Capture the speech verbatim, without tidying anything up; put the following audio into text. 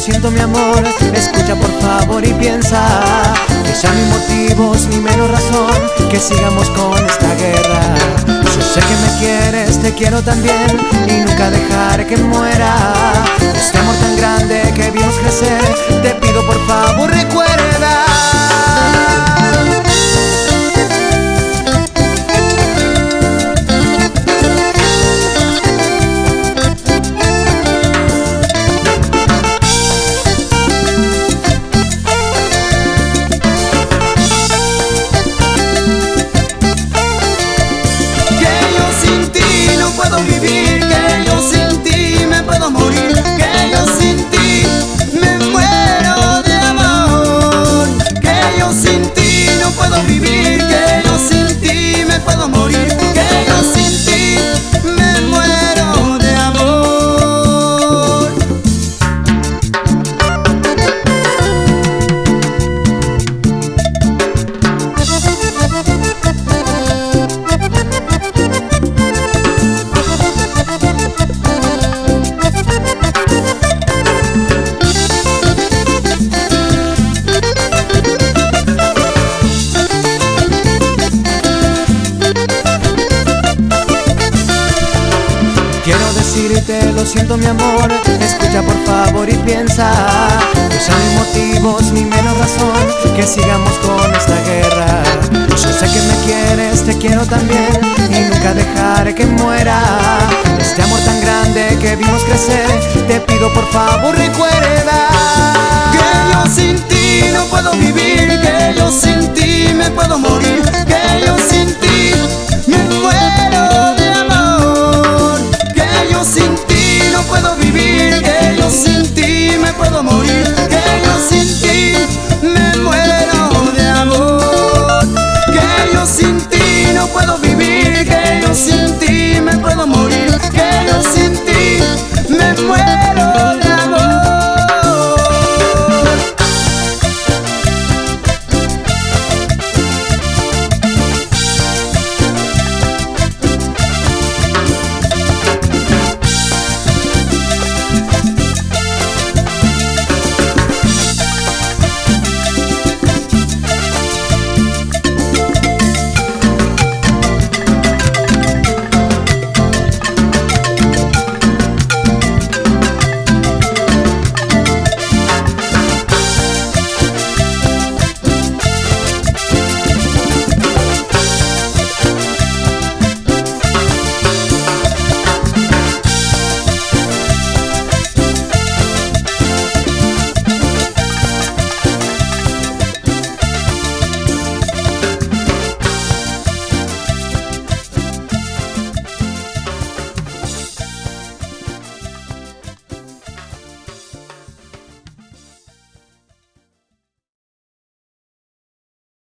siento mi amor, escucha por favor y piensa que ya ni motivos ni menos razón que sigamos con esta guerra. Yo sé que me quieres, te quiero también y nunca dejaré que muera. Este amor tan grande que vimos crecer, te pido por favor recuerda. Vivir, que yo sin ti me puedo morir, que yo sin ti me muero de amor, que yo sin ti no puedo vivir, que yo sin ti me puedo morir, que yo sin ti me muero de amor. Quiero decirte, lo siento mi amor, escucha por favor y piensa que ya no hay motivos ni menos razón que sigamos con esta guerra. Yo sé que me quieres, te quiero también y nunca dejaré que muera. Este amor tan grande que vimos crecer, te pido por favor recuerda que yo sin ti no puedo vivir, que yo sin ti me puedo morir, que yo sin ti me muero de amor, que yo sin ti no puedo vivir, que yo sin ti me puedo morir, que yo sin ti me muero de amor, que yo sin ti no puedo vivir, que yo sin ti me puedo morir, que yo sin ti me muero.